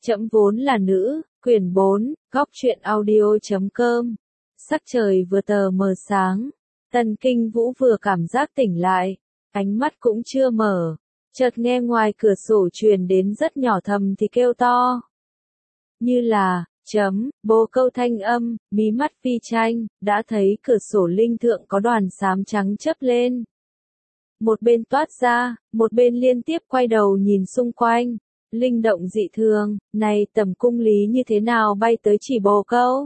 Trẫm vốn là nữ, quyển 4, góc truyện audio.com. Sắc trời vừa tờ mờ sáng, Tần Kinh Vũ vừa cảm giác tỉnh lại, ánh mắt cũng chưa mở, chợt nghe ngoài cửa sổ truyền đến rất nhỏ thầm thì kêu to. Như là, bồ câu thanh âm, mí mắt phi tranh, đã thấy cửa sổ linh thượng có đoàn xám trắng chớp lên. Một bên toát ra, một bên liên tiếp quay đầu nhìn xung quanh. Linh động dị thường, này tầm cung lý như thế nào bay tới chỉ bồ câu.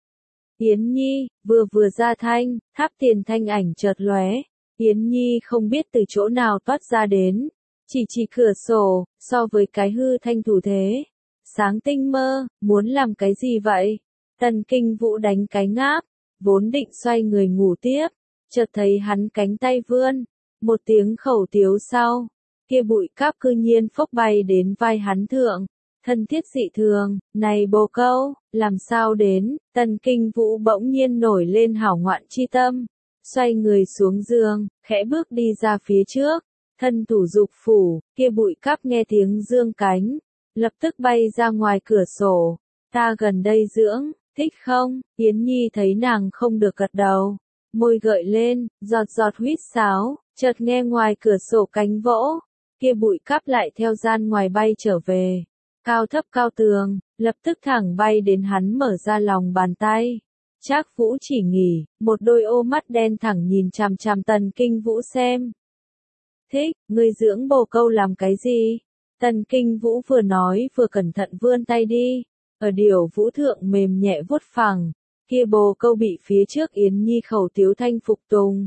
Yến Nhi, vừa ra thanh, tháp tiền thanh ảnh chợt lóe. Yến Nhi không biết từ chỗ nào toát ra đến. Chỉ cửa sổ, so với cái hư thanh thủ thế. Sáng tinh mơ, muốn làm cái gì vậy? Tần Kinh Vũ đánh cái ngáp, vốn định xoay người ngủ tiếp. Chợt thấy hắn cánh tay vươn. Một tiếng khẩu tiếu sau. Kia bụi cáp cư nhiên phốc bay đến vai hắn thượng, thân thiết dị thường, này bồ câu, làm sao đến, Tần Kinh Vũ bỗng nhiên nổi lên hảo ngoạn chi tâm, xoay người xuống giường, khẽ bước đi ra phía trước, thân thủ dục phủ, kia bụi cáp nghe tiếng dương cánh, lập tức bay ra ngoài cửa sổ, ta gần đây dưỡng, thích không, Yến Nhi thấy nàng không được gật đầu, môi gợi lên, giọt giọt huýt sáo, chợt nghe ngoài cửa sổ cánh vỗ. Kia bụi cáp lại theo gian ngoài bay trở về, cao thấp cao tường, lập tức thẳng bay đến hắn mở ra lòng bàn tay. Trác Vũ chỉ nghỉ, một đôi ô mắt đen thẳng nhìn chằm chằm Tần Kinh Vũ xem. Thích, ngươi dưỡng bồ câu làm cái gì? Tần Kinh Vũ vừa nói vừa cẩn thận vươn tay đi, ở điểu vũ thượng mềm nhẹ vuốt phẳng, kia bồ câu bị phía trước Yến Nhi khẩu tiếu thanh phục tùng.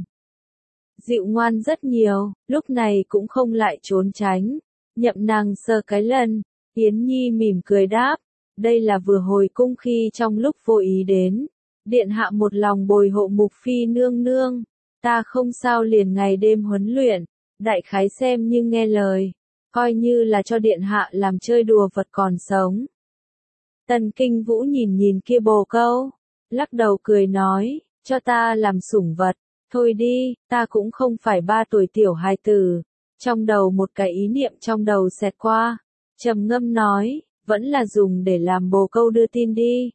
Dịu ngoan rất nhiều, lúc này cũng không lại trốn tránh, nhậm nàng sờ cái lần, Yến Nhi mỉm cười đáp, đây là vừa hồi cung khi trong lúc vô ý đến, điện hạ một lòng bồi hộ mục phi nương nương, ta không sao liền ngày đêm huấn luyện, đại khái xem như nghe lời, coi như là cho điện hạ làm chơi đùa vật còn sống. Tần Kinh Vũ nhìn kia bồ câu, lắc đầu cười nói, cho ta làm sủng vật. Thôi đi, ta cũng không phải 3 tuổi tiểu hài tử. Trong đầu một cái ý niệm trong đầu xẹt qua. Trầm ngâm nói, vẫn là dùng để làm bồ câu đưa tin đi.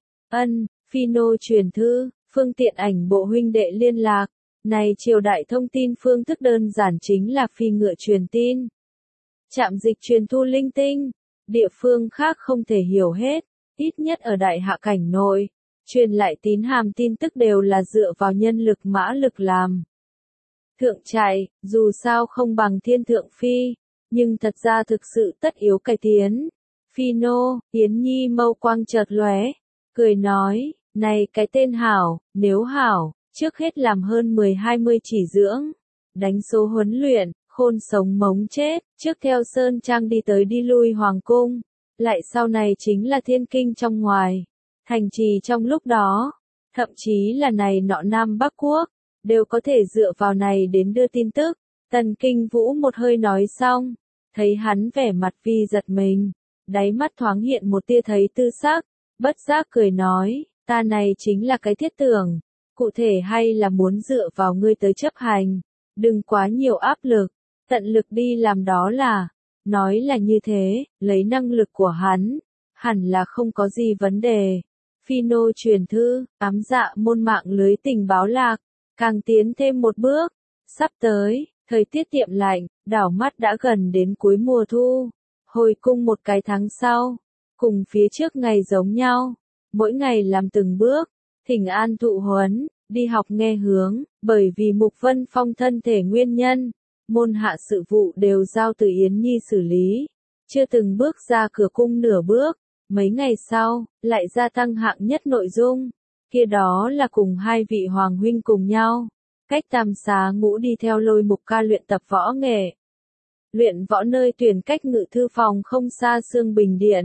Phi nô truyền thư, phương tiện ảnh bộ huynh đệ liên lạc. Này triều đại thông tin phương thức đơn giản chính là phi ngựa truyền tin. Trạm dịch truyền thu linh tinh. Địa phương khác không thể hiểu hết, ít nhất ở đại hạ cảnh nội. Truyền lại tín hàm tin tức đều là dựa vào nhân lực mã lực làm. Thượng trại, dù sao không bằng thiên thượng phi, nhưng thật ra thực sự tất yếu cải tiến. Phi nô, Yến Nhi mâu quang chợt lóe, cười nói, này cái tên hảo, nếu hảo, trước hết làm hơn 10-20 chỉ dưỡng, đánh số huấn luyện, khôn sống mống chết, trước theo Sơn Trang đi tới đi lui hoàng cung, lại sau này chính là thiên kinh trong ngoài. Thành trì trong lúc đó, thậm chí là này nọ Nam Bắc Quốc, đều có thể dựa vào này đến đưa tin tức. Tần Kinh Vũ một hơi nói xong, thấy hắn vẻ mặt vi giật mình, đáy mắt thoáng hiện một tia thấy tư sắc, bất giác cười nói, ta này chính là cái thiết tưởng, cụ thể hay là muốn dựa vào ngươi tới chấp hành, đừng quá nhiều áp lực, tận lực đi làm đó là, nói là như thế, lấy năng lực của hắn, hẳn là không có gì vấn đề. Phi nô truyền thư, ám dạ môn mạng lưới tình báo lạc, càng tiến thêm một bước. Sắp tới, thời tiết tiệm lạnh, đảo mắt đã gần đến cuối mùa thu. Hồi cung một cái tháng sau, cùng phía trước ngày giống nhau. Mỗi ngày làm từng bước, thỉnh an thụ huấn, đi học nghe hướng, bởi vì Mục Vân Phong thân thể nguyên nhân. Môn hạ sự vụ đều giao từ Yến Nhi xử lý, chưa từng bước ra cửa cung nửa bước. Mấy ngày sau, lại gia tăng hạng nhất nội dung, kia đó là cùng 2 vị hoàng huynh cùng nhau, cách Tam Xá Ngũ đi theo Lôi Mục ca luyện tập võ nghệ. Luyện võ nơi tuyển cách ngự thư phòng không xa Xương Bình Điện.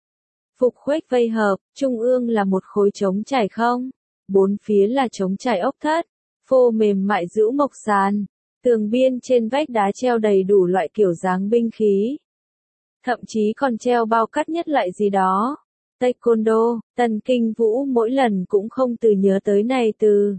Phục khuếch vây hợp, trung ương là một khối trống trải không, 4 phía là trống trải ốc thất, phô mềm mại rũ mộc sàn, tường biên trên vách đá treo đầy đủ loại kiểu dáng binh khí. Thậm chí còn treo bao cắt nhất lại gì đó. Taekwondo, Tần Kinh Vũ mỗi lần cũng không từ nhớ tới này từ.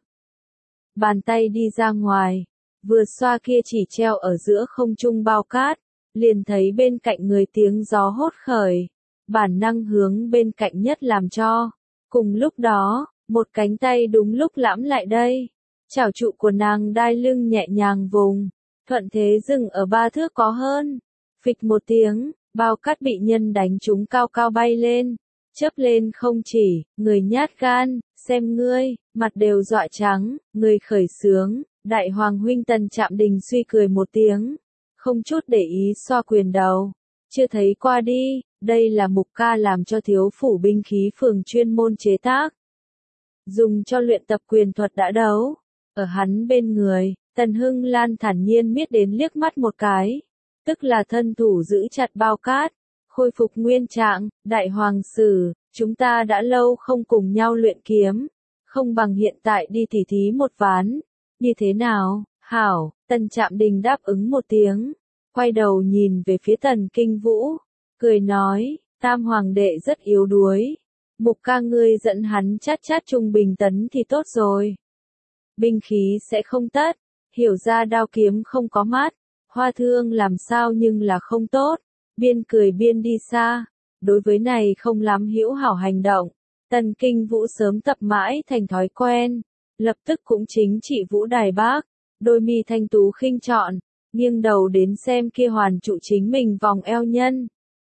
Bàn tay đi ra ngoài, vừa xoa kia chỉ treo ở giữa không trung bao cát, liền thấy bên cạnh người tiếng gió hốt khởi. bản năng hướng bên cạnh nhất làm cho. Cùng lúc đó, một cánh tay đúng lúc lãm lại đây. Chảo trụ của nàng đai lưng nhẹ nhàng vùng, thuận thế dừng ở 3 thước có hơn. Phịch một tiếng, bao cát bị nhân đánh trúng cao cao bay lên, chớp lên không chỉ, người nhát gan, xem ngươi, mặt đều dọa trắng, người khởi sướng, đại hoàng huynh Tần Trạm Đình suy cười một tiếng, không chút để ý xoa quyền đầu, chưa thấy qua đi, đây là Mục ca làm cho thiếu phủ binh khí phường chuyên môn chế tác, dùng cho luyện tập quyền thuật đã đấu, ở hắn bên người, Tần Hưng Lan thản nhiên miết đến liếc mắt một cái, tức là thân thủ giữ chặt bao cát, khôi phục nguyên trạng, đại hoàng sử, chúng ta đã lâu không cùng nhau luyện kiếm, không bằng hiện tại đi tỉ thí một ván, như thế nào, hảo, Tần Trạm Đình đáp ứng một tiếng, quay đầu nhìn về phía Tần Kinh Vũ, cười nói, Tam Hoàng đệ rất yếu đuối, Mục ca ngươi dẫn hắn chát chát trung bình tấn thì tốt rồi. Binh khí sẽ không tất, hiểu ra đao kiếm không có mát, hoa thương làm sao nhưng là không tốt, biên cười biên đi xa, đối với này không lắm hữu hảo hành động, Tần Kinh Vũ sớm tập mãi thành thói quen, lập tức cũng chính trị Vũ Đài Bác, đôi mi thanh tú khinh trọn, nghiêng đầu đến xem kia hoàn trụ chính mình vòng eo nhân.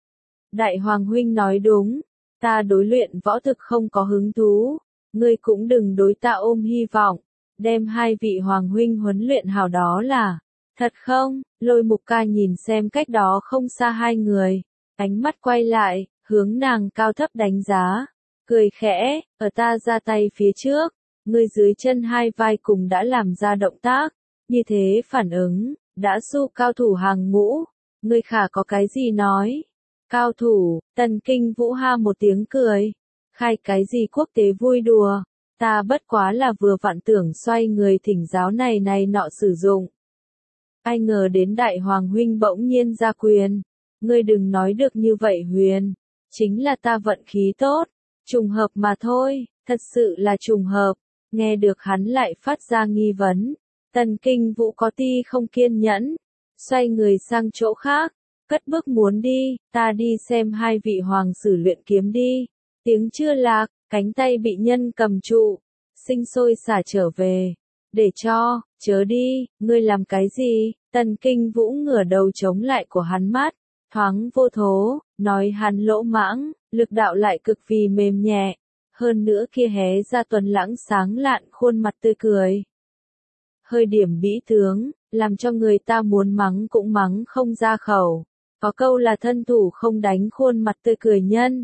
Đại Hoàng huynh nói đúng, ta đối luyện võ thực không có hứng thú, ngươi cũng đừng đối ta ôm hy vọng, đem hai vị Hoàng huynh huấn luyện hảo đó là, thật không, Lôi Mục ca nhìn xem cách đó không xa hai người, ánh mắt quay lại, hướng nàng cao thấp đánh giá, cười khẽ, ở ta ra tay phía trước, ngươi dưới chân hai vai cùng đã làm ra động tác, như thế phản ứng, đã su cao thủ hàng ngũ, ngươi khả có cái gì nói. Cao thủ, Tần Kinh Vũ ha một tiếng cười, khai cái gì quốc tế vui đùa, ta bất quá là vừa vặn tưởng xoay người thỉnh giáo này nọ sử dụng. Ai ngờ đến đại hoàng huynh bỗng nhiên ra quyền, ngươi đừng nói được như vậy Huyền, chính là ta vận khí tốt, trùng hợp mà thôi, thật sự là trùng hợp, nghe được hắn lại phát ra nghi vấn, Tần Kinh Vũ có ti không kiên nhẫn, xoay người sang chỗ khác, cất bước muốn đi, ta đi xem hai vị hoàng sử luyện kiếm đi, tiếng chưa lạc, cánh tay bị nhân cầm trụ, sinh sôi xả trở về, để cho, chớ đi, ngươi làm cái gì, Tần Kinh Vũ ngửa đầu chống lại của hắn mát, thoáng vô thố, nói hắn lỗ mãng, lực đạo lại cực vì mềm nhẹ, hơn nữa kia hé ra tuần lãng sáng lạn khuôn mặt tươi cười. Hơi điểm bĩ tướng, làm cho người ta muốn mắng cũng mắng không ra khẩu, có câu là thân thủ không đánh khuôn mặt tươi cười nhân.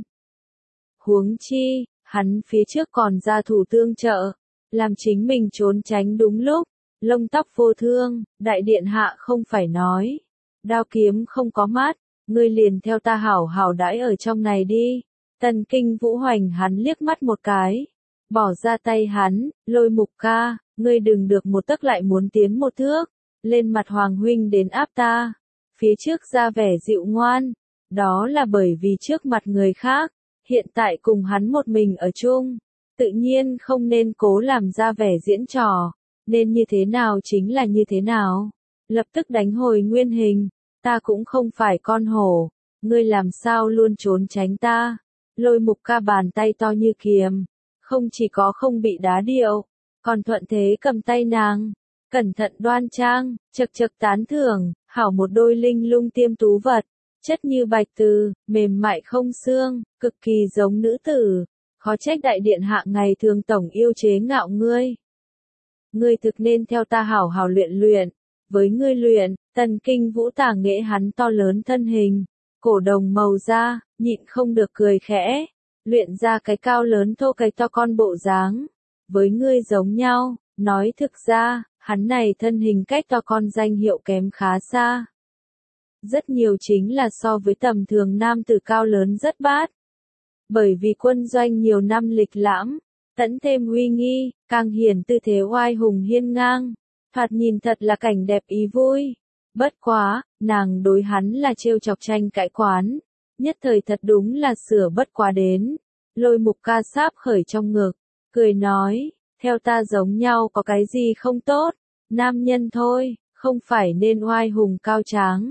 Huống chi, hắn phía trước còn ra thủ tương trợ, làm chính mình trốn tránh đúng lúc, lông tóc vô thương, đại điện hạ không phải nói, đao kiếm không có mát, ngươi liền theo ta hảo hảo đãi ở trong này đi. Tần Kinh Vũ hoành hắn liếc mắt một cái, bỏ ra tay hắn, Lôi Mục ca, ngươi đừng được một tấc lại muốn tiến một thước, lên mặt Hoàng huynh đến áp ta, phía trước ra vẻ dịu ngoan, đó là bởi vì trước mặt người khác, hiện tại cùng hắn một mình ở chung, tự nhiên không nên cố làm ra vẻ diễn trò, nên như thế nào chính là như thế nào, lập tức đánh hồi nguyên hình, ta cũng không phải con hổ, ngươi làm sao luôn trốn tránh ta. Lôi Mục ca bàn tay to như kiếm, không chỉ có không bị đá điệu, còn thuận thế cầm tay nàng, cẩn thận đoan trang, chật chật tán thưởng, hảo một đôi linh lung tiêm tú vật, chất như bạch từ, mềm mại không xương, cực kỳ giống nữ tử, khó trách đại điện hạ ngày thường tổng yêu chế ngạo ngươi. Ngươi thực nên theo ta hảo hảo luyện luyện, với ngươi luyện, Tần Kinh Vũ tả nghệ hắn to lớn thân hình, cổ đồng màu da, nhịn không được cười khẽ, luyện ra cái cao lớn thô cái to con bộ dáng, với ngươi giống nhau, nói thực ra, hắn này thân hình cách to con danh hiệu kém khá xa. Rất nhiều chính là so với tầm thường nam tử cao lớn rất bát. Bởi vì quân doanh nhiều năm lịch lãm, tẫn thêm uy nghi, càng hiển tư thế oai hùng hiên ngang, thoạt nhìn thật là cảnh đẹp ý vui. Bất quá, nàng đối hắn là trêu chọc tranh cãi quán, nhất thời thật đúng là sửa bất quá đến. Lôi Mục ca sáp khởi trong ngực, cười nói, theo ta giống nhau có cái gì không tốt, nam nhân thôi, không phải nên oai hùng cao tráng.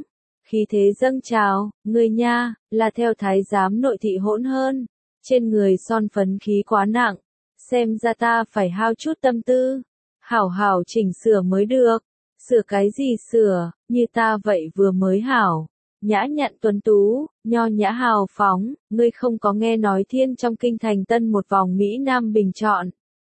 khí thế dâng trào, ngươi nha, là theo thái giám nội thị hỗn hơn, trên người son phấn khí quá nặng, xem ra ta phải hao chút tâm tư, hảo hảo chỉnh sửa mới được, sửa cái gì sửa, như ta vậy vừa mới hảo. Nhã nhặn tuấn tú, nho nhã hào phóng, ngươi không có nghe nói thiên trong kinh thành tân một vòng Mỹ Nam bình chọn.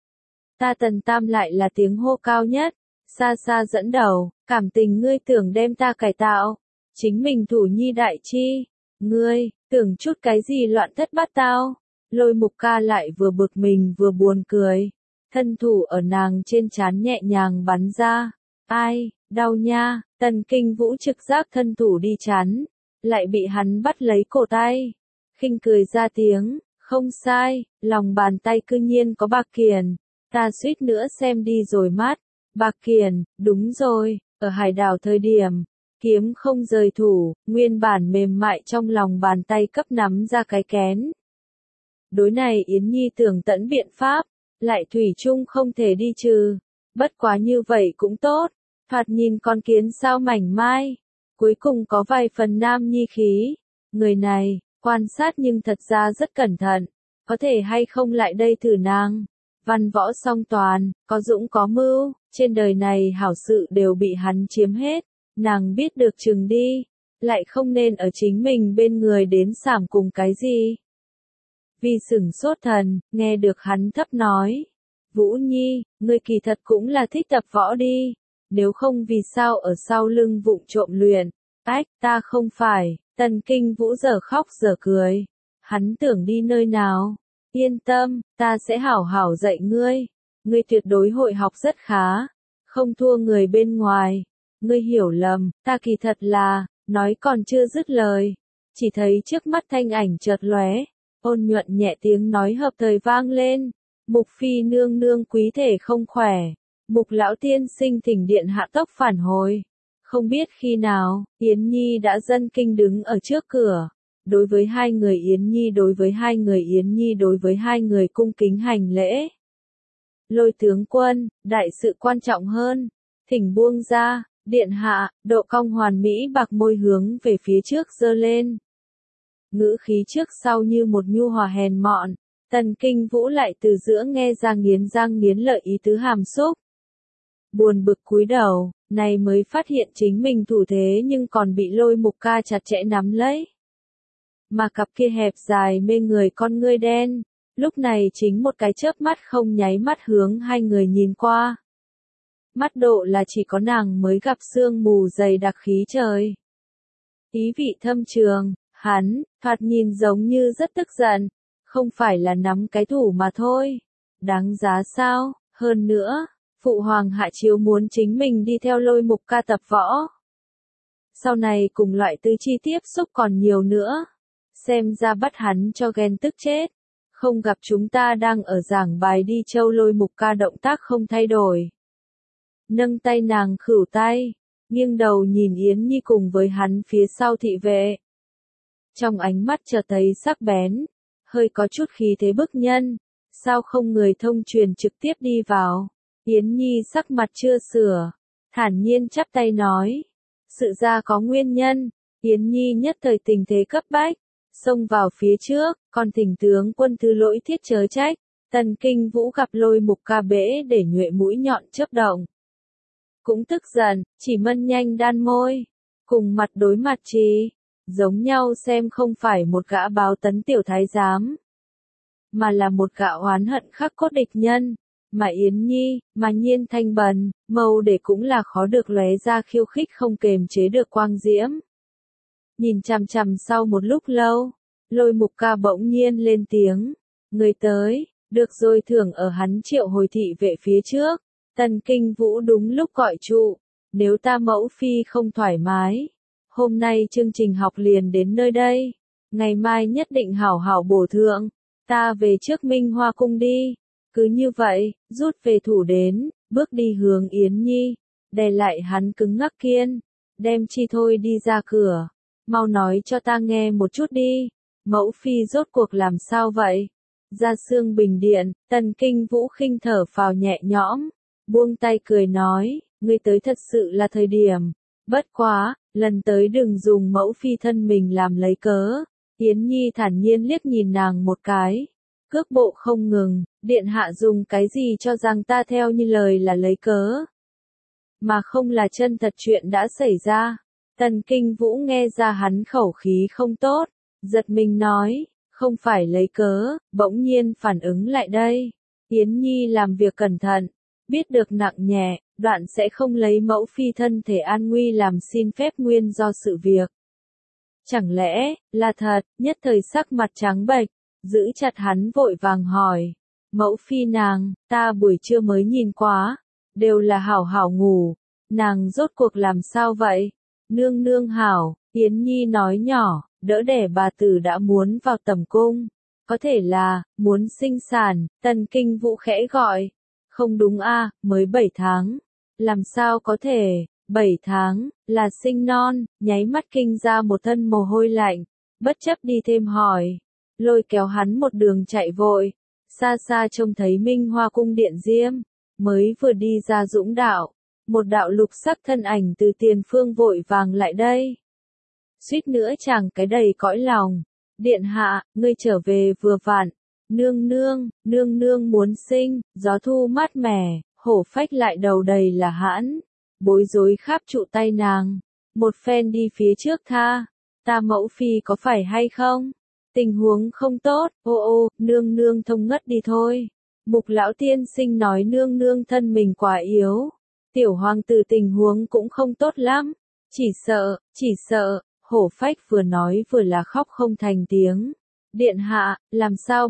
Ta Tần Tam lại là tiếng hô cao nhất, xa xa dẫn đầu, cảm tình ngươi tưởng đem ta cải tạo, chính mình thủ nhi đại chi, ngươi, tưởng chút cái gì loạn thất bát tao, Lôi Mục Ca lại vừa bực mình vừa buồn cười, thân thủ ở nàng trên trán nhẹ nhàng bắn ra, ai, đau nha, Tần Kinh Vũ trực giác thân thủ đi chắn, lại bị hắn bắt lấy cổ tay, khinh cười ra tiếng, không sai, lòng bàn tay cư nhiên có bạc kiền, ta suýt nữa xem đi rồi mắt, bạc kiền, đúng rồi, ở hải đảo thời điểm, kiếm không rời thủ, nguyên bản mềm mại trong lòng bàn tay cấp nắm ra cái kén. Đối này Yến Nhi tưởng tận biện pháp, lại thủy chung không thể đi trừ, bất quá như vậy cũng tốt, thoạt nhìn con kiến sao mảnh mai, cuối cùng có vài phần nam nhi khí, người này, quan sát nhưng thật ra rất cẩn thận, có thể hay không lại đây thử nàng. Văn võ song toàn, có dũng có mưu, trên đời này hảo sự đều bị hắn chiếm hết, nàng biết được chừng đi, lại không nên ở chính mình bên người đến sảm cùng cái gì. Vì sửng sốt thần, nghe được hắn thấp nói, Vũ Nhi, ngươi kỳ thật cũng là thích tập võ đi, nếu không vì sao ở sau lưng vụng trộm luyện, ách, ta không phải, Tần Kinh Vũ giờ khóc giờ cười, hắn tưởng đi nơi nào. Yên tâm, ta sẽ hảo hảo dạy ngươi. Ngươi tuyệt đối hội học rất khá. Không thua người bên ngoài. Ngươi hiểu lầm, ta kỳ thật là, nói còn chưa dứt lời. Chỉ thấy trước mắt thanh ảnh chợt lóe. Ôn nhuận nhẹ tiếng nói hợp thời vang lên. Mục phi nương nương quý thể không khỏe. Mục lão tiên sinh thỉnh điện hạ tốc phản hồi. Không biết khi nào, Yến Nhi đã dân kinh đứng ở trước cửa. Đối với hai người Yến Nhi đối với hai người Yến Nhi đối với hai người cung kính hành lễ. Lôi tướng quân, đại sự quan trọng hơn, thỉnh buông ra, điện hạ, độ cong hoàn mỹ bạc môi hướng về phía trước giơ lên. Ngữ khí trước sau như một nhu hòa hèn mọn, Tần Kinh Vũ lại từ giữa nghe ra răng nghiến lợi ý tứ hàm xúc. Buồn bực cúi đầu, này mới phát hiện chính mình thủ thế nhưng còn bị Lôi Mục Ca chặt chẽ nắm lấy. Mà cặp kia hẹp dài mê người con ngươi đen, lúc này chính một cái chớp mắt không nháy mắt hướng hai người nhìn qua. Mắt độ là chỉ có nàng mới gặp sương mù dày đặc khí trời. Ý vị thâm trường, hắn, thoạt nhìn giống như rất tức giận, không phải là nắm cái thủ mà thôi. Đáng giá sao, hơn nữa, Phụ Hoàng hạ chiếu muốn chính mình đi theo Lôi Mục Ca tập võ. Sau này cùng loại tứ chi tiếp xúc còn nhiều nữa. Xem ra bắt hắn cho ghen tức chết. Không gặp chúng ta đang ở giảng bài đi châu Lôi Mục Ca động tác không thay đổi. Nâng tay nàng khửu tay, nghiêng đầu nhìn Yến Nhi cùng với hắn phía sau thị vệ. Trong ánh mắt chợt thấy sắc bén, hơi có chút khí thế bức nhân, sao không người thông truyền trực tiếp đi vào. Yến Nhi sắc mặt chưa sửa, thản nhiên chắp tay nói. Sự ra có nguyên nhân, Yến Nhi nhất thời tình thế cấp bách. Xông vào phía trước, còn thỉnh tướng quân thứ lỗi thiết chớ trách, Tần Kinh Vũ gặp Lôi Mục Ca bẽ để nhuệ mũi nhọn chớp động. Cũng tức giận, chỉ mân nhanh đan môi, cùng mặt đối mặt chỉ, giống nhau xem không phải một gã báo tấn tiểu thái giám, mà là một gã oán hận khắc cốt địch nhân, mà Yến Nhi, mà Nhiên thanh bần, mâu để cũng là khó được lóe ra khiêu khích không kềm chế được quang diễm. Nhìn chằm chằm sau một lúc lâu, Lôi Mục Ca bỗng nhiên lên tiếng, người tới, được rồi thưởng ở hắn triệu hồi thị vệ phía trước, Tần Kinh Vũ đúng lúc gọi trụ, nếu ta mẫu phi không thoải mái, hôm nay chương trình học liền đến nơi đây, ngày mai nhất định hảo hảo bổ thượng, ta về trước Minh Hoa cung đi, cứ như vậy, rút về thủ đến, bước đi hướng Yến Nhi, đè lại hắn cứng ngắc kiên, đem chi thôi đi ra cửa. Mau nói cho ta nghe một chút đi, mẫu phi rốt cuộc làm sao vậy? Ra Sương Bình Điện, Tần Kinh Vũ khinh thở phào nhẹ nhõm, buông tay cười nói, ngươi tới thật sự là thời điểm, Bất quá, lần tới đừng dùng mẫu phi thân mình làm lấy cớ. Yến Nhi thản nhiên liếc nhìn nàng một cái. Cước bộ không ngừng, điện hạ dùng cái gì cho rằng ta theo như lời là lấy cớ. Mà không là chân thật chuyện đã xảy ra. Tần Kinh Vũ nghe ra hắn khẩu khí không tốt, giật mình nói, không phải lấy cớ, bỗng nhiên phản ứng lại đây. Yến Nhi làm việc cẩn thận, biết được nặng nhẹ, đoạn sẽ không lấy mẫu phi thân thể an nguy làm xin phép nguyên do sự việc. Chẳng lẽ, là thật, nhất thời sắc mặt trắng bệch, giữ chặt hắn vội vàng hỏi. Mẫu phi nàng, ta buổi trưa mới nhìn quá, đều là hảo hảo ngủ, nàng rốt cuộc làm sao vậy? Nương nương hảo, Yến Nhi nói nhỏ, đỡ đẻ bà tử đã muốn vào tẩm cung. Có thể là, muốn sinh sản, Tần Kinh Vũ khẽ gọi. Không đúng a, mới 7 tháng. Làm sao có thể, 7 tháng, là sinh non, nháy mắt kinh ra một thân mồ hôi lạnh. Bất chấp đi thêm hỏi, lôi kéo hắn một đường chạy vội. Xa xa trông thấy Minh Hoa cung điện diêm, mới vừa đi ra dũng đạo. Một đạo lục sắc thân ảnh từ tiền phương vội vàng lại đây. Suýt nữa chàng cái đầy cõi lòng. Điện hạ, ngươi trở về vừa vặn. Nương nương muốn sinh, gió thu mát mẻ, hổ phách lại đầu đầy là hãn. Bối rối kháp trụ tay nàng. Một phen đi phía trước tha. Ta mẫu phi có phải hay không? Tình huống không tốt, ô, nương nương thông ngất đi thôi. Mục lão tiên sinh nói nương nương thân mình quá yếu. Tiểu hoàng tử tình huống cũng không tốt lắm. Chỉ sợ, hổ phách vừa nói vừa là khóc không thành tiếng. Điện hạ, làm sao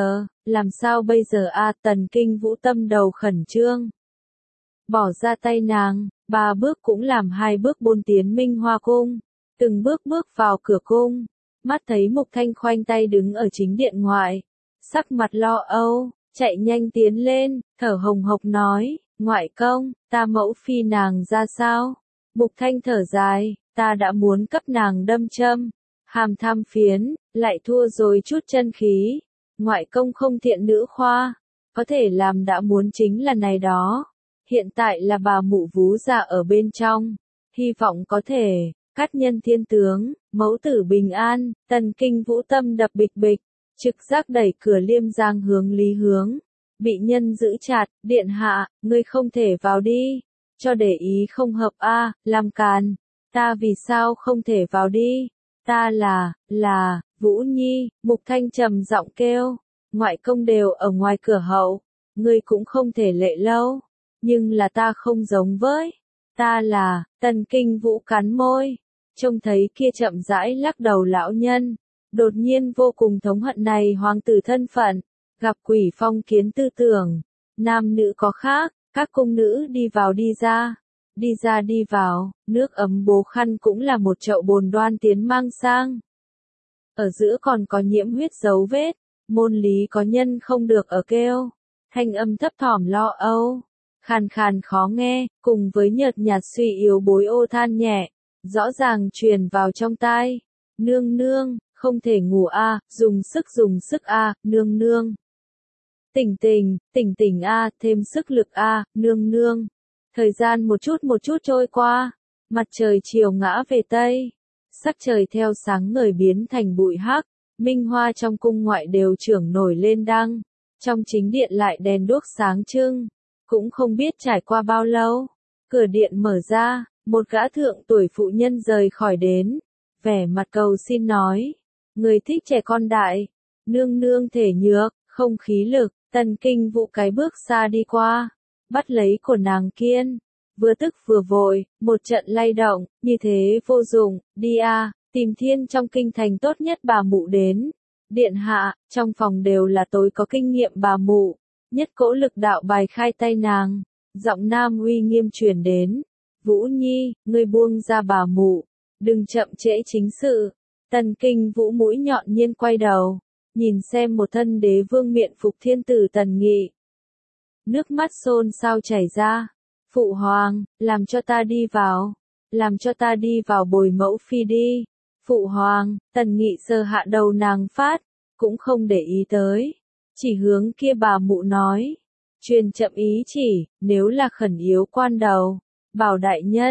bây giờ a, Tần Kinh Vũ tâm đầu khẩn trương. Bỏ ra tay nàng, 3 bước cũng làm 2 bước bôn tiến Minh Hoa cung. Từng bước bước vào cửa cung. Mắt thấy Mục Thanh khoanh tay đứng ở chính điện ngoại. Sắc mặt lo âu, chạy nhanh tiến lên, thở hồng hộc nói, ngoại công, ta mẫu phi nàng ra sao? Mục Thanh thở dài, ta đã muốn cấp nàng đâm châm. Hàm tham phiến, lại thua rồi chút chân khí. Ngoại công không thiện nữ khoa. Có thể làm đã muốn chính là này đó. Hiện tại là bà mụ vú già ở bên trong. Hy vọng có thể, cát nhân thiên tướng, mẫu tử bình an. Tần Kinh Vũ tâm đập bịch bịch. Trực giác đẩy cửa Liêm Giang hướng Lý Hướng. Bị nhân giữ chặt, điện hạ, ngươi không thể vào đi. Cho để ý không hợp a, làm càn. Ta vì sao không thể vào đi? Ta là, Vũ Nhi, Mục Thanh trầm giọng kêu. Ngoại công đều ở ngoài cửa hậu. Ngươi cũng không thể lệ lâu. Nhưng là ta không giống với. Ta là, Tần Kinh Vũ cắn môi. Trông thấy kia chậm rãi lắc đầu lão nhân. Đột nhiên vô cùng thống hận này hoàng tử thân phận. Gặp quỷ phong kiến tư tưởng. Nam nữ có khác, các cung nữ đi vào đi ra. Đi vào, nước ấm bố khăn cũng là một chậu bồn đoan tiến mang sang. Ở giữa còn có nhiễm huyết dấu vết, môn lý có nhân không được ở kêu. Thanh âm thấp thỏm lo âu, khàn khàn khó nghe, cùng với nhợt nhạt suy yếu bối ô than nhẹ, rõ ràng truyền vào trong tai. Nương, không thể ngủ a, dùng sức a, nương. Tỉnh a, thêm sức lực a, nương. Thời gian một chút trôi qua, mặt trời chiều ngã về Tây, sắc trời theo sáng ngời biến thành bụi hắc, minh hoa trong cung ngoại đều trưởng nổi lên đăng, trong chính điện lại đèn đuốc sáng trưng, cũng không biết trải qua bao lâu, cửa điện mở ra, một gã thượng tuổi phụ nhân rời khỏi đến, vẻ mặt cầu xin nói, người thích trẻ con đại, nương thể nhược, không khí lực, Tần Kinh Vũ cái bước xa đi qua. Bắt lấy của nàng Kiên, vừa tức vừa vội, một trận lay động, như thế vô dụng, đi a, tìm thiên trong kinh thành tốt nhất bà mụ đến. Điện hạ, trong phòng đều là tối có kinh nghiệm bà mụ, nhất cỗ lực đạo bài khai tay nàng, giọng nam uy nghiêm truyền đến. Vũ Nhi, ngươi buông ra bà mụ, đừng chậm trễ chính sự. Tần Kinh Vũ mũi nhọn nhiên quay đầu, nhìn xem một thân đế vương miện phục thiên tử Tần Nghị. Nước mắt xôn xao chảy ra. Phụ hoàng, làm cho ta đi vào bồi mẫu phi đi. Phụ hoàng, Tần Nghị sơ hạ đầu nàng phát, cũng không để ý tới. Chỉ hướng kia bà mụ nói. Truyền chậm ý chỉ, nếu là khẩn yếu quan đầu. Bảo đại nhân,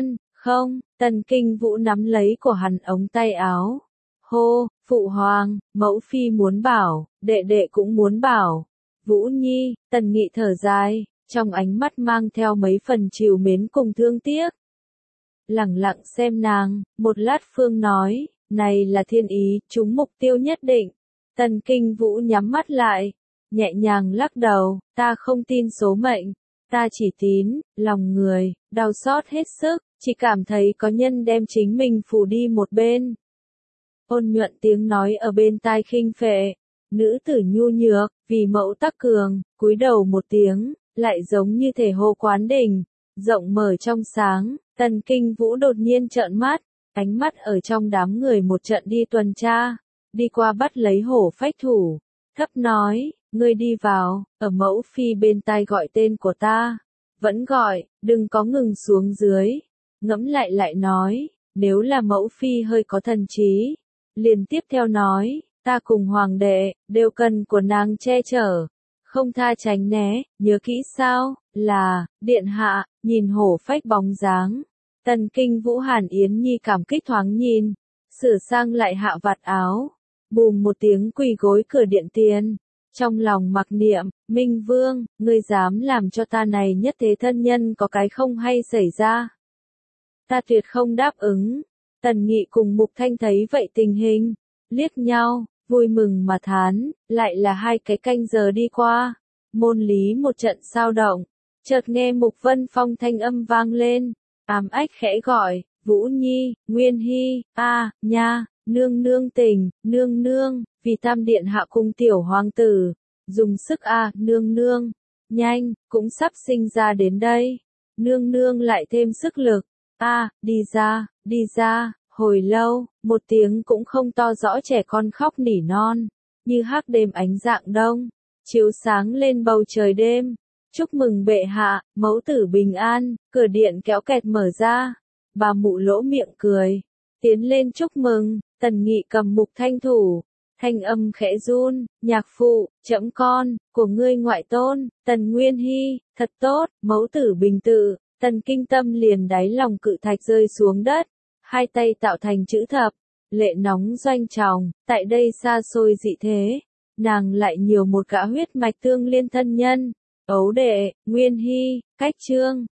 Không, Tần Kinh Vũ nắm lấy của hắn ống tay áo. Hô, phụ hoàng, mẫu phi muốn bảo, đệ đệ cũng muốn bảo. Vũ Nhi, Tần Nghị thở dài, trong ánh mắt mang theo mấy phần trìu mến cùng thương tiếc. Lẳng lặng xem nàng, một lát Phương nói, này là thiên ý, chúng mục tiêu nhất định. Tần Kinh Vũ nhắm mắt lại, nhẹ nhàng lắc đầu, ta không tin số mệnh, ta chỉ tín, lòng người, đau xót hết sức, chỉ cảm thấy có nhân đem chính mình phủ đi một bên. Ôn nhuận tiếng nói ở bên tai khinh phệ, nữ tử nhu nhược, vì mẫu tắc cường, cúi đầu một tiếng, lại giống như thể hồ quán đỉnh, rộng mở trong sáng. Tần Kinh Vũ đột nhiên trợn mắt, ánh mắt ở trong đám người một trận đi tuần tra, đi qua bắt lấy hổ phách thủ, thấp nói, ngươi đi vào, ở mẫu phi bên tai gọi tên của ta, vẫn gọi, đừng có ngừng xuống dưới, ngẫm lại nói, nếu là mẫu phi hơi có thần trí, liền tiếp theo nói, ta cùng hoàng đệ, đều cần của nàng che chở, không tha tránh né, nhớ kỹ sao, là, điện hạ, nhìn hổ phách bóng dáng. Tần Kinh Vũ Hàn Yến Nhi cảm kích thoáng nhìn, sửa sang lại hạ vạt áo, bùm một tiếng quỳ gối cửa điện tiền, trong lòng mặc niệm, Minh Vương, ngươi dám làm cho ta này nhất thế thân nhân có cái không hay xảy ra. Ta tuyệt không đáp ứng. Tần Nghị cùng Mục Thanh thấy vậy tình hình, liếc nhau, vui mừng mà thán, lại là hai cái canh giờ đi qua, môn lý một trận sao động, chợt nghe Mục Vân Phong thanh âm vang lên, ám ách khẽ gọi, Vũ Nhi, Nguyên Hy, nha, nương nương tình, nương nương, vì tam điện hạ cung tiểu hoàng tử, dùng sức nương nương, nhanh, cũng sắp sinh ra đến đây, nương nương lại thêm sức lực, đi ra, hồi lâu, một tiếng cũng không to rõ trẻ con khóc nỉ non, như hắc đêm ánh dạng đông, chiếu sáng lên bầu trời đêm. Chúc mừng bệ hạ, mẫu tử bình an, cửa điện kéo kẹt mở ra. Bà mụ lỗ miệng cười, tiến lên chúc mừng. Tần Nghị cầm Mục Thanh thủ, thanh âm khẽ run, nhạc phụ, trẫm con, của ngươi ngoại tôn, Tần Nguyên Hy, thật tốt, mẫu tử bình tự. Tần Kinh Tâm liền đáy lòng cự thạch rơi xuống đất, hai tay tạo thành chữ thập, lệ nóng doanh tròng, tại đây xa xôi dị thế, nàng lại nhiều một gã huyết mạch tương liên thân nhân. Ấu đệ, Nguyên Hy, Cách Trương,